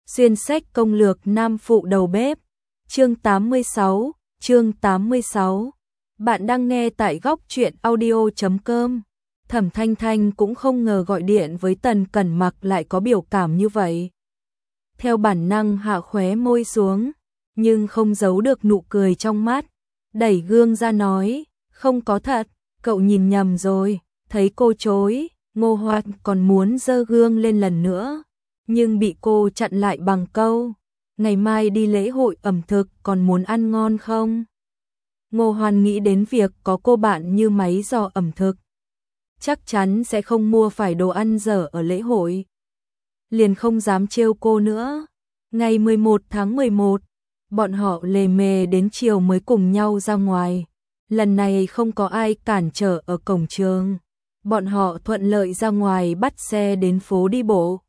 Xuyên sách công lược nam phụ đầu bếp. Chương 86, chương 86. Bạn đang nghe tại góc truyện audio.com. Thẩm Thanh Thanh cũng không ngờ gọi điện với Tần Cẩn Mặc lại có biểu cảm như vậy. Theo bản năng hạ khóe môi xuống, nhưng không giấu được nụ cười trong mắt. Đẩy gương ra nói, không có thật, cậu nhìn nhầm rồi. Thấy cô chối, Ngô Hoan còn muốn giơ gương lên lần nữa, nhưng bị cô chặn lại bằng câu, ngày mai đi lễ hội ẩm thực còn muốn ăn ngon không? Ngô Hoan nghĩ đến việc có cô bạn như máy dò ẩm thực, chắc chắn sẽ không mua phải đồ ăn dở ở lễ hội. Liền không dám trêu cô nữa. Ngày 11 tháng 11, bọn họ lề mề đến chiều mới cùng nhau ra ngoài. Lần này không có ai cản trở ở cổng trường. Bọn họ thuận lợi ra ngoài bắt xe đến phố đi bộ.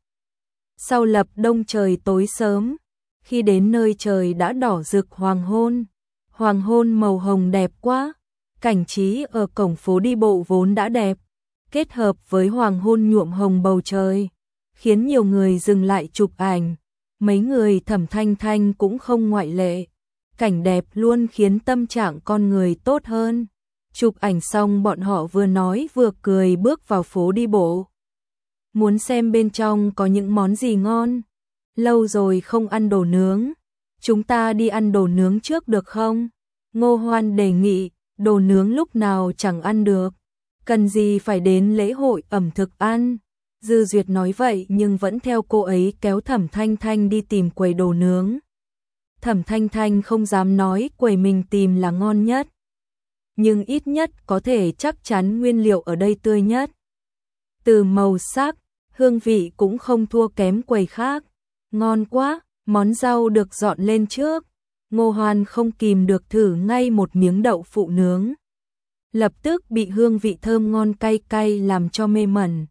Sau lập đông trời tối sớm, khi đến nơi trời đã đỏ rực hoàng hôn. Hoàng hôn màu hồng đẹp quá, cảnh trí ở cổng phố đi bộ vốn đã đẹp, kết hợp với hoàng hôn nhuộm hồng bầu trời, khiến nhiều người dừng lại chụp ảnh. Mấy người Thẩm Thanh Thanh cũng không ngoại lệ. Cảnh đẹp luôn khiến tâm trạng con người tốt hơn. Chụp ảnh xong bọn họ vừa nói vừa cười bước vào phố đi bộ. Muốn xem bên trong có những món gì ngon. Lâu rồi không ăn đồ nướng. Chúng ta đi ăn đồ nướng trước được không? Ngô Hoan đề nghị, đồ nướng lúc nào chẳng ăn được. Cần gì phải đến lễ hội ẩm thực ăn. Dư Duyệt nói vậy nhưng vẫn theo cô ấy kéo Thẩm Thanh Thanh đi tìm quầy đồ nướng. Thẩm Thanh Thanh không dám nói quầy mình tìm là ngon nhất, nhưng ít nhất có thể chắc chắn nguyên liệu ở đây tươi nhất. Từ màu sắc, hương vị cũng không thua kém quầy khác. Ngon quá, món rau được dọn lên trước. Ngô Hoan không kìm được thử ngay một miếng đậu phụ nướng. Lập tức bị hương vị thơm ngon cay cay làm cho mê mẩn.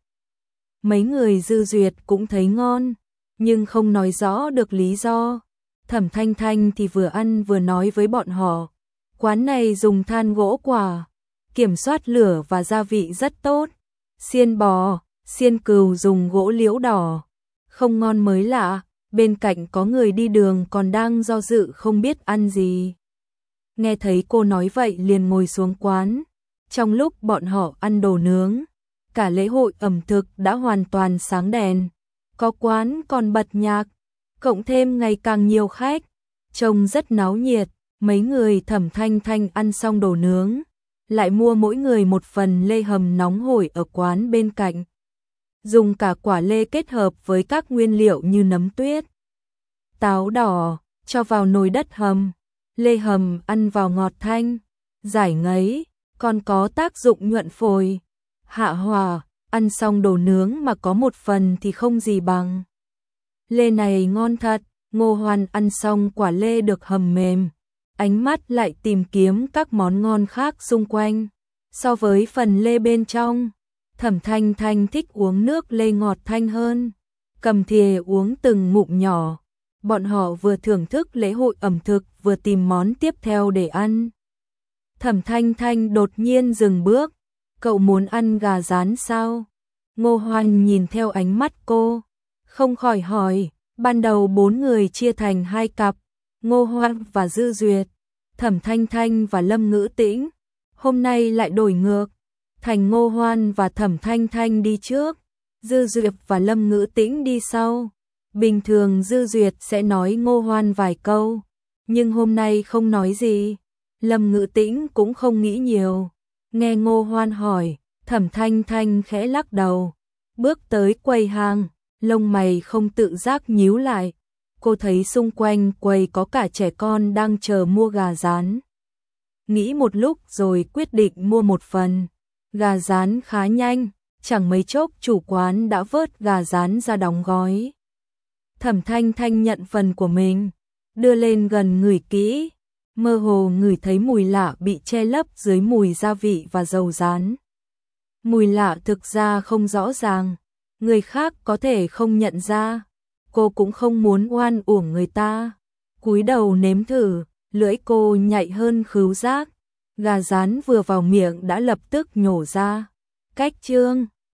Mấy người Dư Duyệt cũng thấy ngon, nhưng không nói rõ được lý do. Thẩm Thanh Thanh thì vừa ăn vừa nói với bọn họ. Quán này dùng than gỗ quả, kiểm soát lửa và gia vị rất tốt. Xiên bò, xiên cừu dùng gỗ liễu đỏ, không ngon mới lạ. Bên cạnh có người đi đường còn đang do dự không biết ăn gì. Nghe thấy cô nói vậy liền ngồi xuống quán. Trong lúc bọn họ ăn đồ nướng, cả lễ hội ẩm thực đã hoàn toàn sáng đèn. Có quán còn bật nhạc, cộng thêm ngày càng nhiều khách, trông rất náo nhiệt. Mấy người Thẩm Thanh Thanh ăn xong đồ nướng, lại mua mỗi người một phần lê hầm nóng hổi ở quán bên cạnh. Dùng cả quả lê kết hợp với các nguyên liệu như nấm tuyết, táo đỏ, cho vào nồi đất hầm. Lê hầm ăn vào ngọt thanh, giải ngấy, còn có tác dụng nhuận phổi, hạ hỏa. Ăn xong đồ nướng mà có một phần thì không gì bằng. Lê này ngon thật. Ngô Hoan ăn xong quả lê được hầm mềm, ánh mắt lại tìm kiếm các món ngon khác xung quanh. So với phần lê bên trong, Thẩm Thanh Thanh thích uống nước lê ngọt thanh hơn, cầm thìa uống từng ngụm nhỏ. Bọn họ vừa thưởng thức lễ hội ẩm thực vừa tìm món tiếp theo để ăn. Thẩm Thanh Thanh đột nhiên dừng bước. Cậu muốn ăn gà rán sao? Ngô Hoan nhìn theo ánh mắt cô, không khỏi hỏi. Ban đầu 4 người chia thành 2 cặp, Ngô Hoan và Dư Duyệt, Thẩm Thanh Thanh và Lâm Ngữ Tĩnh. Hôm nay lại đổi ngược, thành Ngô Hoan và Thẩm Thanh Thanh đi trước, Dư Duyệt và Lâm Ngữ Tĩnh đi sau. Bình thường Dư Duyệt sẽ nói Ngô Hoan vài câu, nhưng hôm nay không nói gì. Lâm Ngữ Tĩnh cũng không nghĩ nhiều. Nghe Ngô Hoan hỏi, Thẩm Thanh Thanh khẽ lắc đầu, bước tới quầy hàng, lông mày không tự giác nhíu lại. Cô thấy xung quanh quầy có cả trẻ con đang chờ mua gà rán. Nghĩ một lúc rồi quyết định mua một phần. Gà rán khá nhanh, chẳng mấy chốc chủ quán đã vớt gà rán ra đóng gói. Thẩm Thanh Thanh nhận phần của mình, đưa lên gần ngửi kỹ. Mơ hồ ngửi thấy mùi lạ bị che lấp dưới mùi gia vị và dầu rán. Mùi lạ thực ra không rõ ràng, người khác có thể không nhận ra. Cô cũng không muốn oan uổng người ta. Cúi đầu nếm thử, lưỡi cô nhạy hơn khứu giác. Gà rán vừa vào miệng đã lập tức nhổ ra. Cách chương